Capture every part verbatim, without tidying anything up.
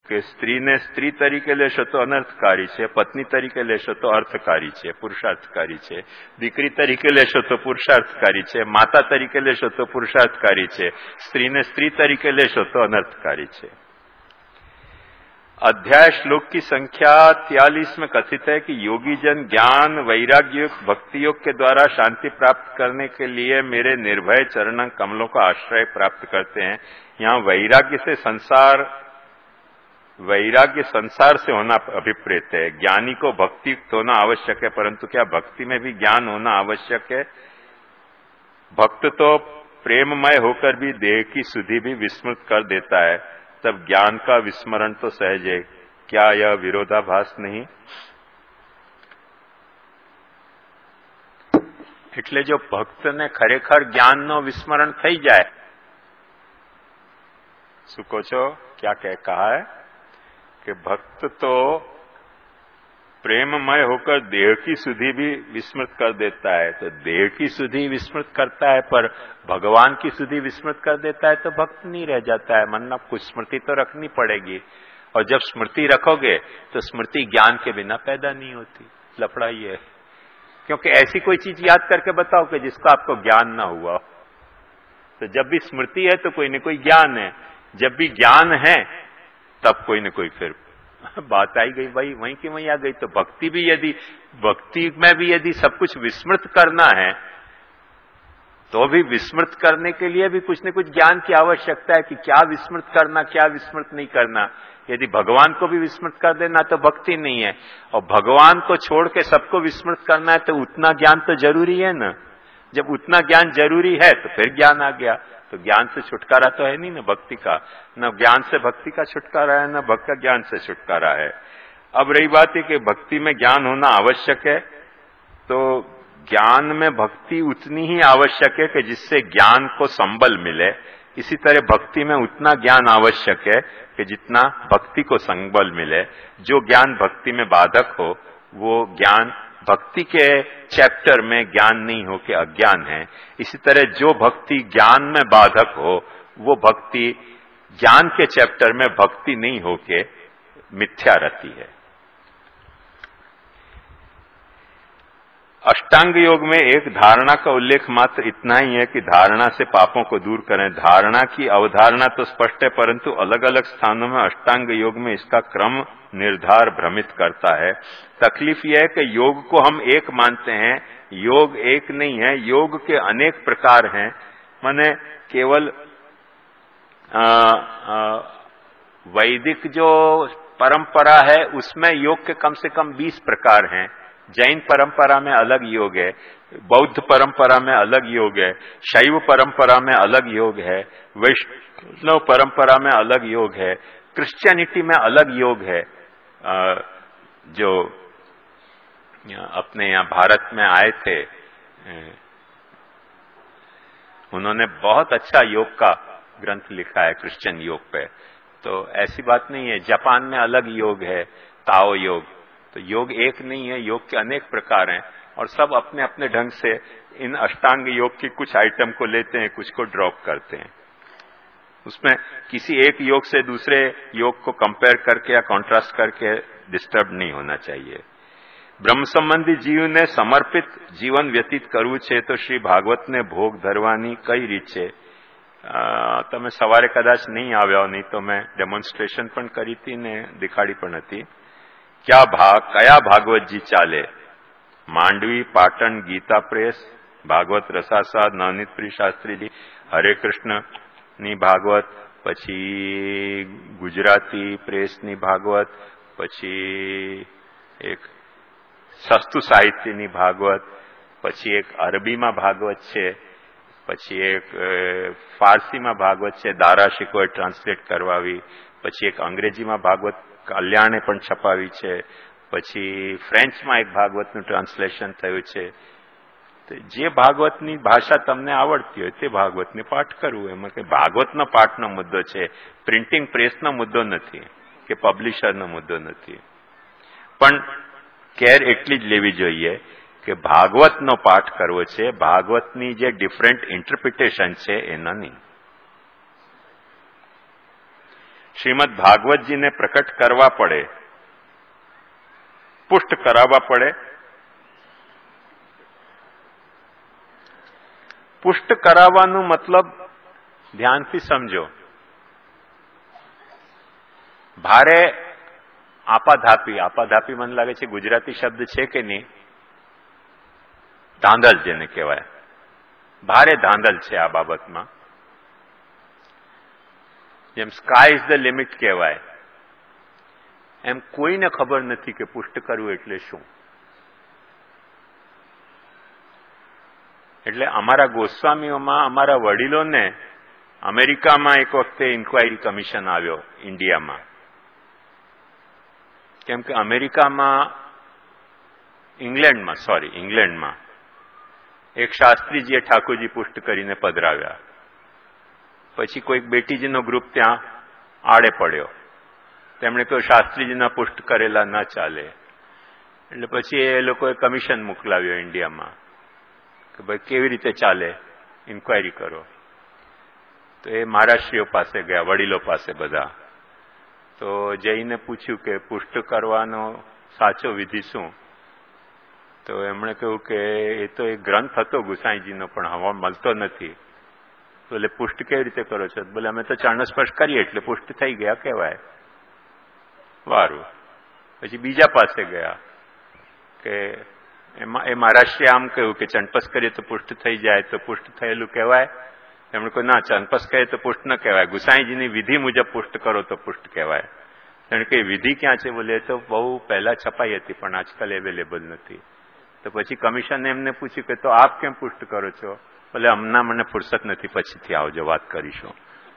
કે સ્ત્રીને સ્ત્રી તરીકે લેશો તો અનર્થકારી છે, પત્ની તરીકે લેશો તો અર્થકારી છે, પુરુષાર્થકારી છે, દીકરી તરીકે લેશો તો પુરુષાર્થકારી છે, માતા તરીકે લેશો તો પુરુષાર્થકારી છે, સ્ત્રીને स्त्री तरीके लेशो तो अनर्थकारी है। अध्याय श्लोक की संख्या तियालीस में कथित है कि योगी जन ज्ञान वैराग्य भक्ति योग के द्वारा शांति प्राप्त करने के लिए मेरे निर्भय चरण कमलों का आश्रय प्राप्त करते हैं। यहाँ वैराग्य से संसार वैराग्य संसार से होना अभिप्रेत है। ज्ञानी को भक्ति होना आवश्यक है, परंतु क्या भक्ति में भी ज्ञान होना आवश्यक है? भक्त तो प्रेममय होकर भी देह की सुधि भी विस्मृत कर देता है, तब ज्ञान का विस्मरण तो सहज है। क्या यह विरोधाभास नहीं? એટલે જો ભક્તને ખરેખર જ્ઞાનનો વિસ્મરણ થઈ જાય, શું કહો છો? क्या कह कहा है कि भक्त तो प्रेममय होकर देह की सुधि भी विस्मृत कर देता है। तो देह की सुधि विस्मृत करता है, पर भगवान की सुधि विस्मृत कर देता है तो भक्त नहीं रह जाता है। मन में कुछ स्मृति तो रखनी पड़ेगी, और जब स्मृति रखोगे तो स्मृति ज्ञान के बिना पैदा नहीं होती। लफड़ा ये है, क्योंकि ऐसी कोई चीज याद करके बताओ कि जिसका आपको ज्ञान ना हुआ। तो जब भी स्मृति है तो कोई न कोई ज्ञान है, जब भी ज्ञान है तब कोई न कोई फिर बात आई गई, वही वहीं की वहीं आ गई। तो भक्ति भी यदि भक्ति में भी यदि सब कुछ विस्मृत करना है, तो भी विस्मृत करने के लिए भी कुछ न कुछ ज्ञान की आवश्यकता है कि क्या विस्मृत करना, क्या विस्मृत नहीं करना। यदि भगवान को भी विस्मृत कर देना तो भक्ति नहीं है, और भगवान को छोड़ के सबको विस्मृत करना है तो उतना ज्ञान तो जरूरी है ना। जब उतना ज्ञान जरूरी है तो फिर ज्ञान आ गया। तो ज्ञान से छुटकारा तो है नहीं ना भक्ति का, न ज्ञान से भक्ति का छुटकारा है, न भक्त का ज्ञान से छुटकारा है। अब रही बात है कि भक्ति में ज्ञान होना आवश्यक है, तो ज्ञान में भक्ति उतनी ही आवश्यक है कि जिससे ज्ञान को संबल मिले। इसी तरह भक्ति में उतना ज्ञान आवश्यक है कि जितना भक्ति को संबल मिले। जो ज्ञान भक्ति में बाधक हो वो ज्ञान भक्ति के चैप्टर में ज्ञान नहीं हो के अज्ञान है। इसी तरह जो भक्ति ज्ञान में बाधक हो वो भक्ति ज्ञान के चैप्टर में भक्ति नहीं हो के मिथ्या रहती है। अष्टांग योग में एक धारणा का उल्लेख मात्र इतना ही है कि धारणा से पापों को दूर करें। धारणा की अवधारणा तो स्पष्ट है, परंतु अलग अलग स्थानों में अष्टांग योग में इसका क्रम निर्धार भ्रमित करता है। तकलीफ यह है कि योग को हम एक मानते हैं, योग एक नहीं है, योग के अनेक प्रकार हैं। माने केवल आ, आ, वैदिक जो परंपरा है उसमें योग के कम से कम बीस प्रकार हैं। जैन परंपरा में अलग योग है, बौद्ध परंपरा में अलग योग है, शैव परंपरा में अलग योग है, वैष्णव परंपरा में अलग योग है, क्रिश्चियनिटी में अलग योग है। जो अपने यहाँ भारत में आए थे उन्होंने बहुत अच्छा योग का ग्रंथ लिखा है क्रिश्चियन योग पे। तो ऐसी बात नहीं है। जापान में अलग योग है, ताओ योग। तो योग एक नहीं है, योग के अनेक प्रकार हैं, और सब अपने अपने ढंग से इन अष्टांग योग की कुछ आइटम को लेते हैं, कुछ को ड्रॉप करते हैं। उसमें किसी एक योग से दूसरे योग को कंपेयर करके या कॉन्ट्रास्ट करके डिस्टर्ब नहीं होना चाहिए। ब्रह्म संबंधी जीव ने समर्पित जीवन व्यतीत करવું છે તો શ્રી ભાગવતને ભોગ ધરવાની કઈ રીત છે? તમે સવારે કદાચ નહીં આવ્યા, નહીં તો મેં ડેમોન્સ્ટ્રેશન પણ કરી હતી ને દેખાડી પણ હતી। क्या भाग कया भागवत जी चाले? मांडवी, पाटण, गीता प्रेस, भागवत रसासाद, नवनीत प्रिय शास्त्री जी, हरे कृष्ण नी भागवत, पछी गुजराती प्रेस नी भागवत, पछी एक सस्तु साहित्य नी भागवत, पछी एक अरबी में भागवत छे, पछी एक फारसी में भागवत छे, दारा शिकोए ट्रांसलेट करवावी, पछी एक अंग्रेजी में भागवत कल्याणे पण छपावी छे, पछी फ्रेंचમાં એક ભાગવતનું ટ્રાન્સલેશન થયું છે। તો જે ભાગવતની ભાષા તમને આવડતી હોય તે ભાગવતને પાઠ કરવું, એમાં કે ભાગવતનો પાઠનો મુદ્દો છે, પ્રિન્ટિંગ પ્રેસનો મુદ્દો નથી કે પબ્લિશરનો મુદ્દો નથી। પણ કેર એટલી જ લેવી જોઈએ કે ભાગવતનો પાઠ કરવો છે, ભાગવતની જે ડિફરન્ટ ઇન્ટરપ્રિટેશન છે એના નહીં। શ્રીમદ ભાગવતજીને પ્રકટ કરવા પડે, પુષ્ટ કરાવવા પડે. પુષ્ટ કરાવવાનું મતલબ ધ્યાનથી સમજો. ભારે આપાધાપી, આપાધાપી મને લાગે છે ગુજરાતી શબ્દ છે કે નહીં, ધાંધલ જેને કહેવાય, ભારે ધાંધલ છે આ બાબતમાં. જેમ સ્કાય ઇઝ ધ લિમિટ કહેવાય, એમ કોઈને ખબર નથી કે પુષ્ટ કરવું એટલે શું. એટલે અમારા ગોસ્વામીઓમાં અમારા વડીલોને અમેરિકામાં એક વખતે ઇન્ક્વાયરી કમિશન આવ્યો ઇન્ડિયામાં, કેમ કે અમેરિકામાં ઇંગ્લેન્ડમાં સોરી ઇંગ્લેન્ડમાં એક શાસ્ત્રીજીએ ઠાકોરજી પુષ્ટ કરીને પધરાવ્યા. પછી કોઈક બેટીજીનો ગ્રુપ ત્યાં આડે પડ્યો. તેમણે કહ્યું શાસ્ત્રીજીના પુષ્ટ કરેલા ના ચાલે. એટલે પછી એ લોકોએ કમિશન મોકલાવ્યો ઇન્ડિયામાં કે ભાઈ કેવી રીતે ચાલે, ઇન્ક્વાયરી કરો. તો એ મહારાષ્ટ્રીઓ પાસે ગયા, વડીલો પાસે બધા. તો જઈને પૂછ્યું કે પુષ્ટ કરવાનો સાચો વિધિ શું? તો એમણે કહ્યું કે એ તો એક ગ્રંથ હતો ગુસાઈજીનો, પણ હવે મળતો નથી. તો એટલે પુષ્ટ કેવી રીતે કરો છો? બોલે અમે તો ચરણ સ્પર્શ કરીએ એટલે પુષ્ટ થઈ ગયા કહેવાય. વારું. પછી બીજા પાસે ગયા કે એમાં એ મહારાષ્ટ્રીએ આમ કહ્યું કે ચણપસ કરીએ તો પુષ્ટ થઈ જાય, તો પુષ્ટ થયેલું કહેવાય. એમણે કહ્યું ના, ચણપસ કરીએ તો પુષ્ટ ન કહેવાય, ગુસાઈજીની વિધિ મુજબ પુષ્ટ કરો તો પુષ્ટ કહેવાય. એમણે કહ્યું વિધિ ક્યાં છે? બોલે તો બહુ પહેલા છપાઈ હતી પણ આજકાલ અવેલેબલ નથી. તો પછી કમિશને એમને પૂછ્યું કે તો આપ કેમ પુષ્ટ કરો છો? બોલે હમણાં મને ફુરસત નથી, પછીથી આવજો, વાત કરીશું.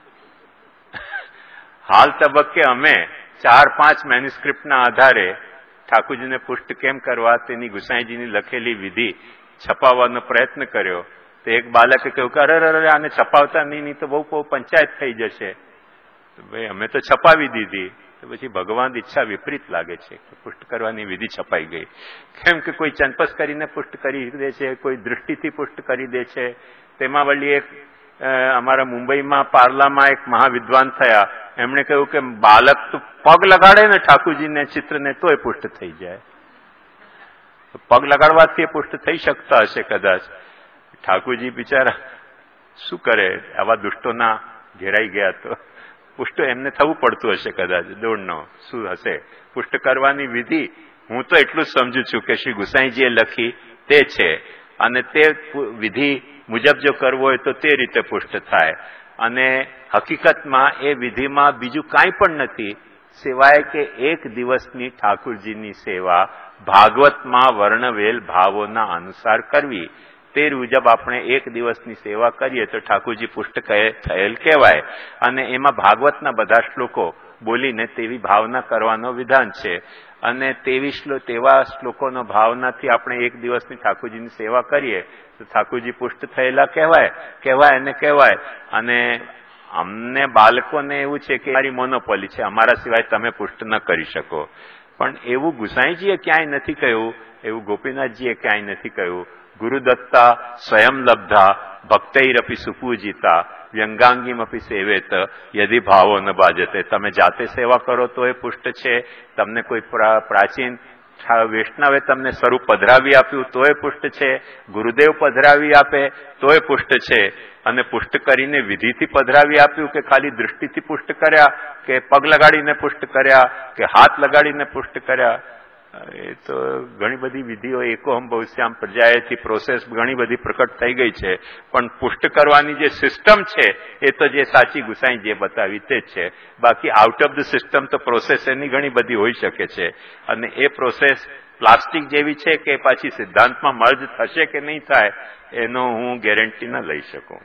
હાલ તબક્કે અમે ચાર પાંચ મેન્યુસ્ક્રિપ્ટના આધારે ઠાકોરજીને પુષ્ટ કેમ કરવા તેની ગુસાઈજીની લખેલી વિધિ છપાવવાનો પ્રયત્ન કર્યો. તો એક બાળકે કહ્યું કે અરે અરે આને છપાવતા નહીં, નહીં તો બહુ બહુ પંચાયત થઈ જશે. તો ભાઈ અમે તો છપાવી દીધી. તો પછી ભગવાન ઈચ્છા વિપરીત લાગે છે કે પુષ્ટ કરવાની વિધિ છપાઈ ગઈ. કેમ કે કોઈ ચંપસ કરીને પુષ્ટ કરી દે છે, કોઈ દૃષ્ટિથી પુષ્ટ કરી દે છે. તેમાં વળી એક અમારા મુંબઈમાં પાર્લામાં એક મહાવિદ્વાન થયા, એમણે કહ્યું કે બાળક તો પગ લગાડે ને ઠાકોરજીને ચિત્રને તોય પુષ્ટ થઈ જાય. પગ લગાડવાથી પુષ્ટ થઈ શકતા હશે કદાચ. ઠાકોરજી બિચારા શું કરે, આવા દુષ્ટોના ઘેરાઈ ગયા તો પુષ્ટ એમને થવું પડતું હશે કદાચ. દોડનો શું હશે પુષ્ટ કરવાની વિધિ? હું તો એટલું જ સમજુ છું કે શ્રી ગુસાઈજીએ લખી તે છે, અને તે વિધિ મુજબ જો કરવો હોય તો તે રીતે પુષ્ટ થાય. અને હકીકતમાં એ વિધિમાં બીજું કાંઈ પણ નથી સિવાય કે એક દિવસની ઠાકોરજીની સેવા ભાગવતમાં વર્ણવેલ ભાવોના અનુસાર કરવી. તે મુજબ આપણે એક દિવસની સેવા કરીએ તો ઠાકોરજી પુષ્ટ થયેલ કહેવાય. અને એમાં ભાગવતના બધા શ્લોકો બોલીને તેવી ભાવના કરવાનો વિધાન છે. અને તેવી શ્લોક તેવા શ્લોકોનો ભાવનાથી આપણે એક દિવસની ઠાકોરજીની સેવા કરીએ તો ઠાકોરજી પુષ્ટ થયેલા કહેવાય કહેવાય અને કહેવાય. અને અમને બાળકોને એવું છે કે મારી મોનોપોલી છે, અમારા સિવાય તમે પુષ્ટ ન કરી શકો. પણ એવું ગુસાઈજીએ ક્યાંય નથી કહ્યું, એવું ગોપીનાથજીએ ક્યાંય નથી કહ્યું. ગુરુદત્તા સ્વયં લબ્ધા ભક્તૈરપી સુપૂજિતા વ્યંગાંગીમપી સેવેત યદિ ભાવો ન બાજતે. તમે જાતે સેવા કરો તો એ પુષ્ટ છે. તમને કોઈ પ્રાચીન વૈષ્ણવે તમને સ્વરૂપ પધરાવી આપ્યું તો એ પુષ્ટ છે. ગુરુદેવ પધરાવી આપે તો એ પુષ્ટ છે. અને પુષ્ટ કરીને વિધિથી પધરાવી આપ્યું કે ખાલી દૃષ્ટિથી પુષ્ટ કર્યા કે પગ લગાડીને પુષ્ટ કર્યા કે હાથ લગાડીને પુષ્ટ કર્યા, એ તો ઘણી બધી વિધિઓ એકોહમ બહુશ્યામ પ્રજાએથી પ્રોસેસ ઘણી બધી પ્રકટ થઈ ગઈ છે. પણ પુષ્ટ કરવાની જે સિસ્ટમ છે એ તો જે સાચી ગુસાઈ જે બતાવી તે જ છે. બાકી આઉટ ઓફ ધ સિસ્ટમ તો પ્રોસેસ એની ઘણી બધી હોઈ શકે છે. અને એ પ્રોસેસ પ્લાસ્ટિક જેવી છે કે પાછી સિદ્ધાંતમાં મર્જ થશે કે નહીં થાય એનો હું ગેરંટી ન લઈ શકું.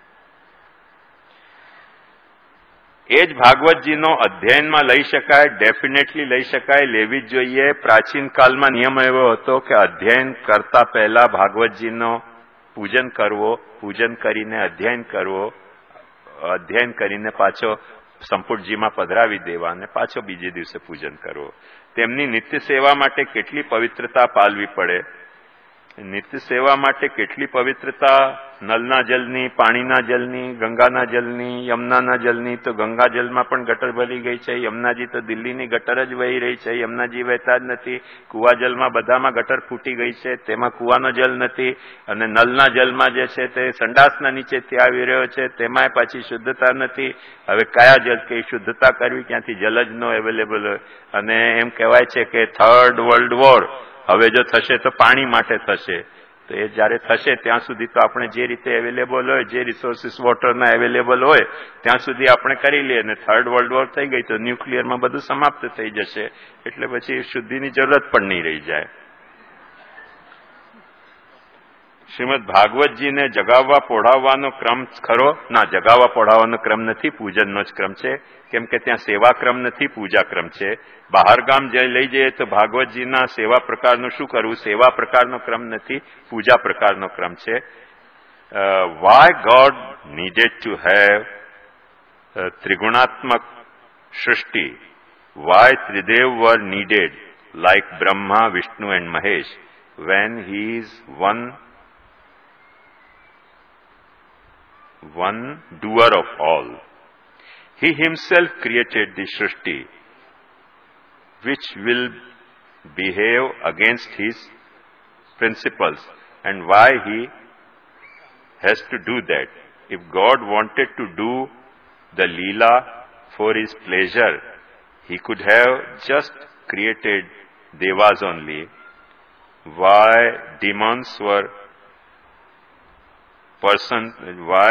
એ જ ભાગવતજીનો અધ્યયનમાં લઈ શકાય, ડેફિનેટલી લઈ શકાય, લેવી જ જોઈએ. પ્રાચીન કાળમાં નિયમ એવો હતો કે અધ્યયન કરતા પહેલા ભાગવતજીનો પૂજન કરવો, પૂજન કરીને અધ્યયન કરવો, અધ્યયન કરીને પાછો સંપુટજીમાં પધરાવી દેવા અને પાછો બીજે દિવસે પૂજન કરવો. તેમની નિત્ય સેવા માટે કેટલી પવિત્રતા પાળવી પડે નિત્ય સેવા માટે કેટલી પવિત્રતા, નલના જલની, પાણીના જલની, ગંગાના જલની, યમુનાના જલની. તો ગંગા જલમાં પણ ગટર ભરી ગઈ છે. યમુનાજી તો દિલ્હીની ગટર જ વહી રહી છે. યમુનાજી વહેતા જ નથી. કુવા જલમાં બધામાં ગટર ફૂટી ગઈ છે, તેમાં કુવાનો જલ નથી. અને નલના જલમાં જે છે તે સંડાસના નીચેથી આવી રહ્યો છે, તેમાંય પાછી શુદ્ધતા નથી. હવે કયા જલ કે શુદ્ધતા કરવી ક્યાંથી? જલ જ નો અવેલેબલ હોય. અને એમ કહેવાય છે કે થર્ડ વર્લ્ડ વોર હવે જો થશે તો પાણી માટે થશે. તો એ જયારે થશે ત્યાં સુધી તો આપણે જે રીતે અવેલેબલ હોય, જે રિસોર્સિસ વોટરના અવેલેબલ હોય ત્યાં સુધી આપણે કરી લઈએ. અને થર્ડ વર્લ્ડ વોર થઈ ગઈ તો ન્યુક્લિયરમાં બધું સમાપ્ત થઈ જશે. એટલે પછી શુદ્ધિની જરૂરત પણ નહીં રહી જાય. શ્રીમદ ભાગવતજીને જગાવવા પોઢાવવાનો ક્રમ ખરો? ના, જગાવવા પોઢાવવાનો ક્રમ નથી, પૂજનનો જ ક્રમ છે. કેમ કે ત્યાં સેવા ક્રમ નથી, પૂજા ક્રમ છે. બહાર ગામ જઈ લઈ જઈએ તો ભાગવતજીના સેવા પ્રકારનું શું કરવું? સેવા પ્રકારનો ક્રમ નથી, પૂજા પ્રકારનો ક્રમ છે. Why God needed to have ત્રિગુણાત્મક સૃષ્ટિ? વાય ત્રિદેવ were needed like Brahma, Vishnu and Mahesh when he is one one doer of all? He himself created the Shrishti, which will behave against his principles. And why he has to do that? If God wanted to do the Leela for his pleasure, he could have just created Devas only. Why demons were person, why,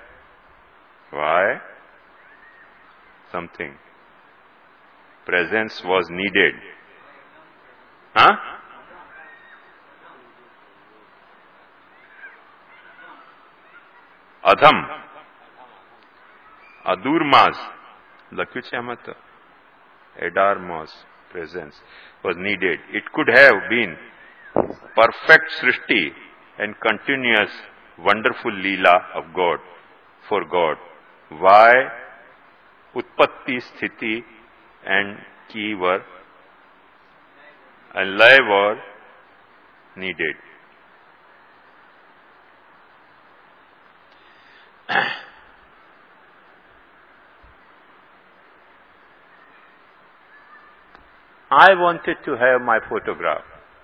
why something, presence was needed. Huh? Adham, Adurmas, લખ્યું છે આમાં તો Adarmos, presence was needed. It could have been perfect Srishti and continuous wonderful Leela of God, for God. Why Utpatti, Sthiti and Ki were and Lay were needed. I wanted to have my photograph,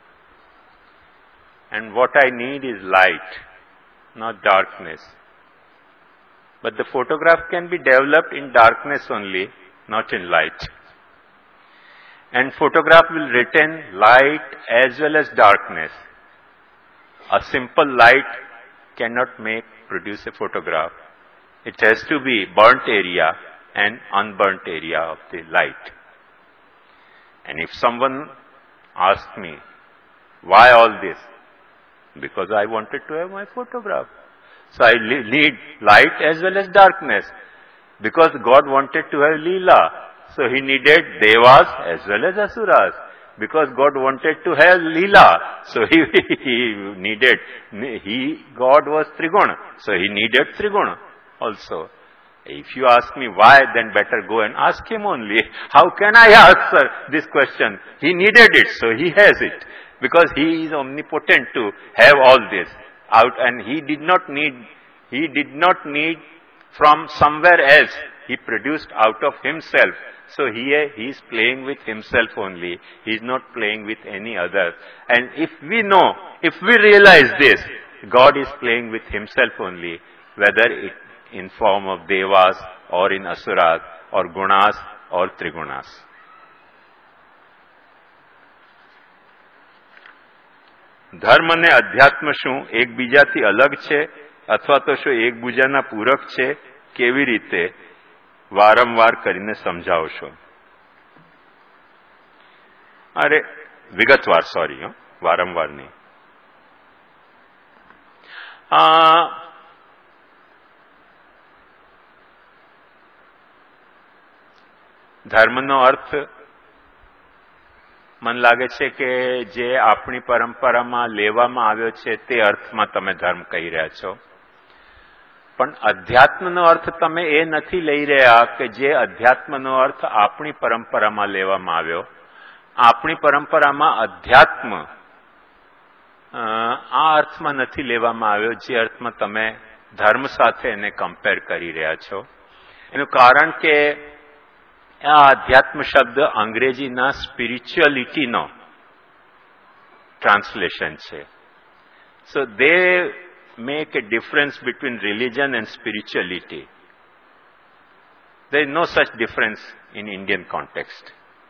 and what I need is light, not darkness. But the photograph can be developed in darkness only, not in light. And photograph will retain light as well as darkness. A simple light cannot make produce a photograph. It has to be burnt area and unburnt area of the light. And if someone asks me, why all this? Because I wanted to have my photograph. So I need light as well as darkness. Because God wanted to have Leela. So he needed Devas as well as Asuras. Because God wanted to have Leela. So he, he needed, he, God was Triguna. So he needed Triguna also. If you ask me why, then better go and ask him only. How can I answer this question? He needed it, so he has it. Because he is omnipotent to have all this out, and he did not need, he did not need from somewhere else. He produced out of himself. So here he is playing with himself only. He is not playing with any other. And if we know, if we realize this, God is playing with himself only, whether it in form of Devas or in Asuras or Gunas or Trigunas. ધર્મ અને અધ્યાત્મ શું એકબીજાથી અલગ છે અથવા તો શું એકબીજાના પૂરક છે? કેવી રીતે? વારંવાર કરીને સમજાવશો. અરે વિગતવાર, સોરી, હો, વારંવાર નહીં. આ ધર્મનો અર્થ મને લાગે છે કે જે આપણી પરંપરામાં લેવામાં આવ્યો છે તે અર્થમાં તમે ધર્મ કહી રહ્યા છો. પણ અધ્યાત્મનો અર્થ તમે એ નથી લઈ રહ્યા કે જે અધ્યાત્મનો અર્થ આપણી પરંપરામાં લેવામાં આવ્યો. આપણી પરંપરામાં અધ્યાત્મ આ અર્થમાં નથી લેવામાં આવ્યો જે અર્થમાં તમે ધર્મ સાથે એને કમ્પેર કરી રહ્યા છો. એનું કારણ કે આ આધ્યાત્મ શબ્દ અંગ્રેજીના સ્પિરિચ્યુઅલિટીનો ટ્રાન્સલેશન છે. So they make a difference between religion and spirituality. There is no such difference in Indian context.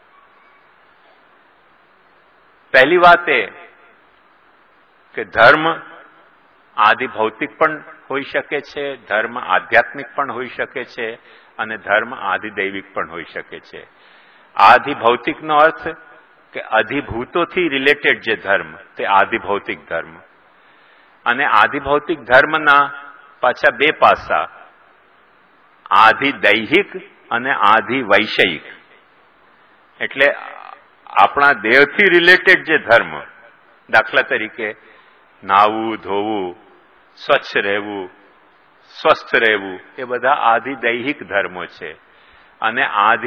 પહેલી વાત એ કે ધર્મ આદિ ભૌતિક પણ હોઈ શકે છે, ધર્મ આધ્યાત્મિક પણ હોઈ શકે છે અને ધર્મ આદિ દૈવિક પણ હોઈ શકે છે. આદિ ભૌતિકનો અર્થ કે અધિભૂતોથી રિલેટેડ જે ધર્મ તે આદિ ભૌતિક ધર્મ, અને આદિ ભૌતિક ધર્મના પાછા બે પાસા, આદિ દૈહિક અને આદિ વૈષયિક. એટલે આપણા દેહથી રિલેટેડ જે ધર્મ, દાખલા તરીકે નાવું, ધોવું, સ્વચ્છ રહેવું, સ્વસ્થ રહેવું, એ બધા આદિ દૈહિક ધર્મો છે. અને આદિ